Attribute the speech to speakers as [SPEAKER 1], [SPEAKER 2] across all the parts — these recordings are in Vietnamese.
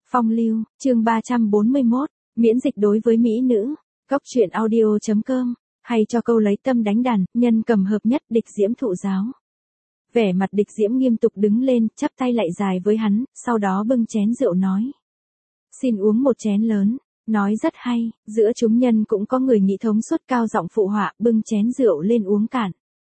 [SPEAKER 1] Phong lưu, chương 341, miễn dịch đối với mỹ nữ. Góc truyện audio.com, hay cho câu lấy tâm đánh đàn, nhân cầm hợp nhất Địch Diễm thụ giáo. Vẻ mặt Địch Diễm nghiêm túc đứng lên, chắp tay lạy dài với hắn, sau đó bưng chén rượu nói. Xin uống một chén lớn, nói rất hay, giữa chúng nhân cũng có người nghĩ thống suốt cao giọng phụ họa, bưng chén rượu lên uống cạn.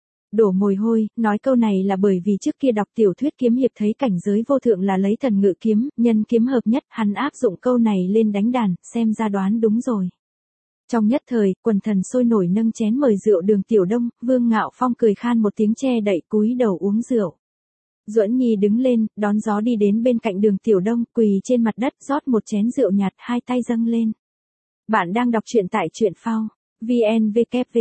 [SPEAKER 1] Đổ mồ hôi, nói câu này là bởi vì trước kia đọc tiểu thuyết kiếm hiệp thấy cảnh giới vô thượng là lấy thần ngự kiếm, nhân kiếm hợp nhất, hắn áp dụng câu này lên đánh đàn, xem ra đoán đúng rồi. Trong nhất thời, quần thần sôi nổi nâng chén mời rượu Đường Tiểu Đông, Vương Ngạo Phong cười khan một tiếng che đậy cúi đầu uống rượu. Duẫn Nhi đứng lên, đón gió đi đến bên cạnh Đường Tiểu Đông, quỳ trên mặt đất rót một chén rượu nhạt, hai tay dâng lên. Bạn đang đọc truyện tại truyện phao. VN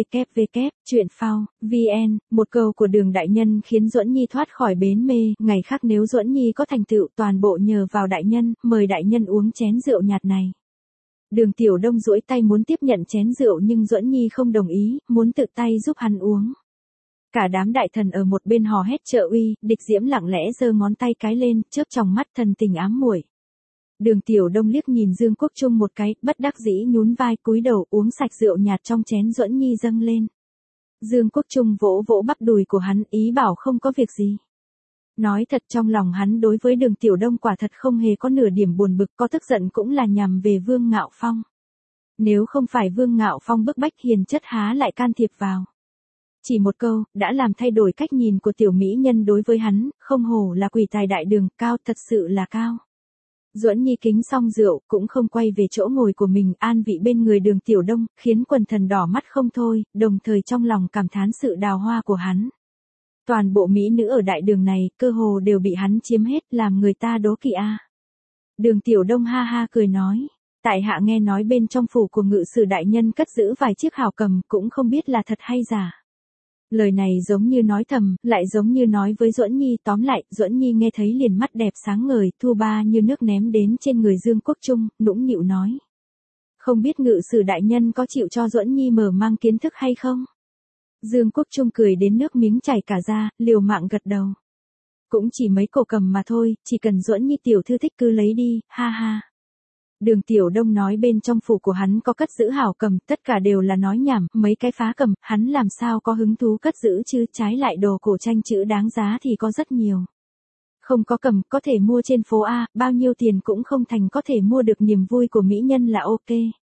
[SPEAKER 1] www, truyện phao, VN, một câu của Đường đại nhân khiến Duẫn Nhi thoát khỏi bến mê, ngày khác nếu Duẫn Nhi có thành tựu toàn bộ nhờ vào đại nhân, mời đại nhân uống chén rượu nhạt này. Đường Tiểu Đông duỗi tay muốn tiếp nhận chén rượu nhưng Duẫn Nhi không đồng ý, muốn tự tay giúp hắn uống. Cả đám đại thần ở một bên hò hét trợ uy, Địch Diễm lặng lẽ giơ ngón tay cái lên, chớp tròng mắt thần tình ám muội. Đường Tiểu Đông liếc nhìn Dương Quốc Trung một cái, bất đắc dĩ nhún vai cúi đầu uống sạch rượu nhạt trong chén Duẫn Nhi dâng lên. Dương Quốc Trung vỗ vỗ bắp đùi của hắn, ý bảo không có việc gì. Nói thật trong lòng hắn đối với Đường Tiểu Đông quả thật không hề có nửa điểm buồn bực, có tức giận cũng là nhằm về Vương Ngạo Phong. Nếu không phải Vương Ngạo Phong bức bách hiền chất há lại can thiệp vào. Chỉ một câu, đã làm thay đổi cách nhìn của tiểu mỹ nhân đối với hắn, không hổ là quỷ tài đại đường, cao thật sự là cao. Duẫn Nhi kính xong rượu, cũng không quay về chỗ ngồi của mình, an vị bên người Đường Tiểu Đông, khiến quần thần đỏ mắt không thôi, đồng thời trong lòng cảm thán sự đào hoa của hắn. Toàn bộ mỹ nữ ở đại đường này, cơ hồ đều bị hắn chiếm hết, làm người ta đố kỵ a. Đường Tiểu Đông ha ha cười nói, tại hạ nghe nói bên trong phủ của ngự sử đại nhân cất giữ vài chiếc hào cầm, cũng không biết là thật hay giả. Lời này giống như nói thầm, lại giống như nói với Duẫn Nhi, tóm lại, Duẫn Nhi nghe thấy liền mắt đẹp sáng ngời, thu ba như nước ném đến trên người Dương Quốc Trung, nũng nịu nói. Không biết ngự sử đại nhân có chịu cho Duẫn Nhi mở mang kiến thức hay không? Dương Quốc Trung cười đến nước miếng chảy cả ra, liều mạng gật đầu. Cũng chỉ mấy cổ cầm mà thôi, chỉ cần Duẫn Nhi tiểu thư thích cứ lấy đi, ha ha. Đường Tiểu Đông nói bên trong phủ của hắn có cất giữ hảo cầm, tất cả đều là nói nhảm, mấy cái phá cầm, hắn làm sao có hứng thú cất giữ chứ, trái lại đồ cổ tranh chữ đáng giá thì có rất nhiều. Không có cầm, có thể mua trên phố A, bao nhiêu tiền cũng không thành có thể mua được niềm vui của mỹ nhân là ok.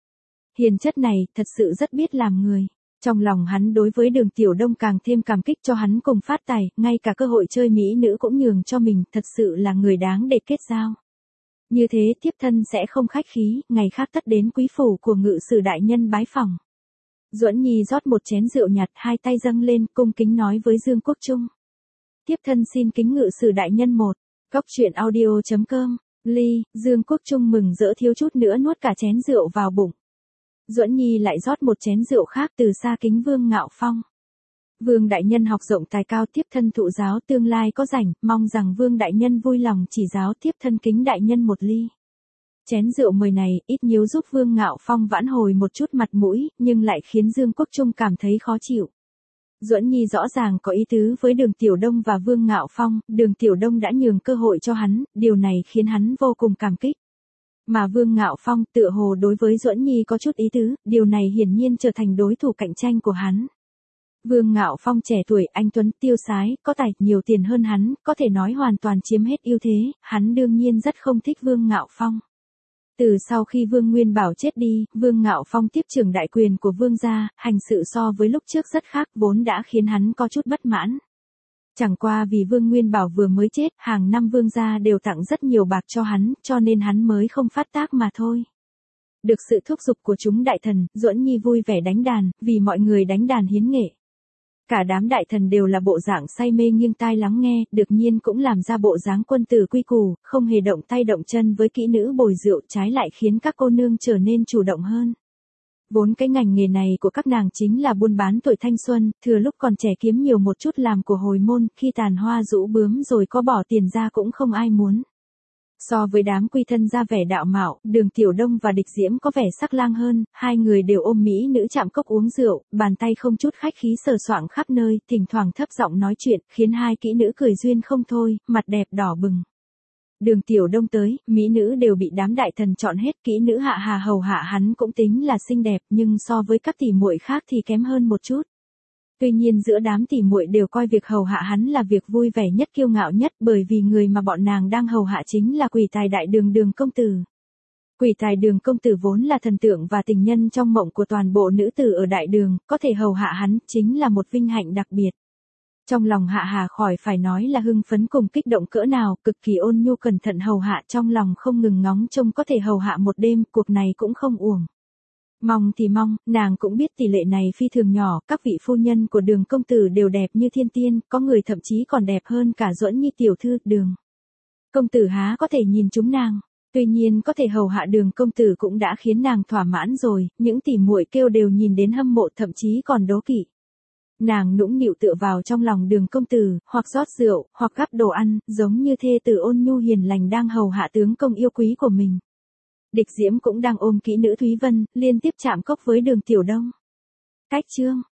[SPEAKER 1] Hiền chất này, thật sự rất biết làm người. Trong lòng hắn đối với Đường Tiểu Đông càng thêm cảm kích cho hắn cùng phát tài, ngay cả cơ hội chơi mỹ nữ cũng nhường cho mình, thật sự là người đáng để kết giao. Như thế tiếp thân sẽ không khách khí, ngày khác tất đến quý phủ của ngự sử đại nhân bái phỏng. Duẫn Nhi rót một chén rượu nhạt, hai tay dâng lên, cung kính nói với Dương Quốc Trung. Tiếp thân xin kính ngự sử đại nhân một. Góc truyện audio.com, ly, Dương Quốc Trung mừng rỡ thiếu chút nữa nuốt cả chén rượu vào bụng. Duẫn Nhi lại rót một chén rượu khác từ xa kính Vương Ngạo Phong. Vương đại nhân học rộng tài cao, tiếp thân thụ giáo, tương lai có rảnh, mong rằng Vương đại nhân vui lòng chỉ giáo, tiếp thân kính đại nhân một ly. Chén rượu mời này ít nhiều giúp Vương Ngạo Phong vãn hồi một chút mặt mũi, nhưng lại khiến Dương Quốc Trung cảm thấy khó chịu. Duẫn Nhi rõ ràng có ý tứ với Đường Tiểu Đông và Vương Ngạo Phong, Đường Tiểu Đông đã nhường cơ hội cho hắn, điều này khiến hắn vô cùng cảm kích. Mà Vương Ngạo Phong tựa hồ đối với Duẫn Nhi có chút ý tứ, điều này hiển nhiên trở thành đối thủ cạnh tranh của hắn. Vương Ngạo Phong trẻ tuổi, anh tuấn, tiêu sái, có tài, nhiều tiền hơn hắn, có thể nói hoàn toàn chiếm hết ưu thế, hắn đương nhiên rất không thích Vương Ngạo Phong. Từ sau khi Vương Nguyên Bảo chết đi, Vương Ngạo Phong tiếp trưởng đại quyền của Vương gia, hành sự so với lúc trước rất khác, vốn đã khiến hắn có chút bất mãn. Chẳng qua vì Vương Nguyên Bảo vừa mới chết, hàng năm Vương gia đều tặng rất nhiều bạc cho hắn, cho nên hắn mới không phát tác mà thôi. Được sự thúc giục của chúng đại thần, Duẫn Nhi vui vẻ đánh đàn, vì mọi người đánh đàn hiến nghệ. Cả đám đại thần đều là bộ dạng say mê nghiêng tai lắng nghe, được nhiên cũng làm ra bộ dáng quân tử quy củ, không hề động tay động chân với kỹ nữ bồi rượu, trái lại khiến các cô nương trở nên chủ động hơn. Vốn cái ngành nghề này của các nàng chính là buôn bán tuổi thanh xuân, thừa lúc còn trẻ kiếm nhiều một chút làm của hồi môn, khi tàn hoa rũ bướm rồi có bỏ tiền ra cũng không ai muốn. So với đám quy thân ra vẻ đạo mạo, Đường Tiểu Đông và Địch Diễm có vẻ sắc lang hơn, hai người đều ôm mỹ nữ chạm cốc uống rượu, bàn tay không chút khách khí sờ soạng khắp nơi, thỉnh thoảng thấp giọng nói chuyện, khiến hai kỹ nữ cười duyên không thôi, mặt đẹp đỏ bừng. Đường Tiểu Đông tới, mỹ nữ đều bị đám đại thần chọn hết, kỹ nữ Hạ Hà hầu hạ hắn cũng tính là xinh đẹp, nhưng so với các tỷ muội khác thì kém hơn một chút. Tuy nhiên giữa đám tỷ muội đều coi việc hầu hạ hắn là việc vui vẻ nhất, kiêu ngạo nhất, bởi vì người mà bọn nàng đang hầu hạ chính là Quỷ Tài Đại Đường Đường công tử. Quỷ Tài Đường công tử vốn là thần tượng và tình nhân trong mộng của toàn bộ nữ tử ở Đại Đường, có thể hầu hạ hắn chính là một vinh hạnh đặc biệt. Trong lòng Hạ Hà khỏi phải nói là hưng phấn cùng kích động cỡ nào, cực kỳ ôn nhu cẩn thận hầu hạ, trong lòng không ngừng ngóng trông có thể hầu hạ một đêm, cuộc này cũng không uổng. Mong thì mong, nàng cũng biết tỷ lệ này phi thường nhỏ, các vị phu nhân của Đường công tử đều đẹp như thiên tiên, có người thậm chí còn đẹp hơn cả Duẫn Nhi tiểu thư. Đường công tử há có thể nhìn chúng nàng, tuy nhiên có thể hầu hạ Đường công tử cũng đã khiến nàng thỏa mãn rồi, những tỷ muội kêu đều nhìn đến hâm mộ, thậm chí còn đố kỵ. Nàng nũng nịu tựa vào trong lòng Đường công tử, hoặc rót rượu, hoặc gắp đồ ăn, giống như thê tử ôn nhu hiền lành đang hầu hạ tướng công yêu quý của mình. Địch Diễm cũng đang ôm kỹ nữ Thúy Vân, liên tiếp chạm cốc với Đường Tiểu Đông. Cách chương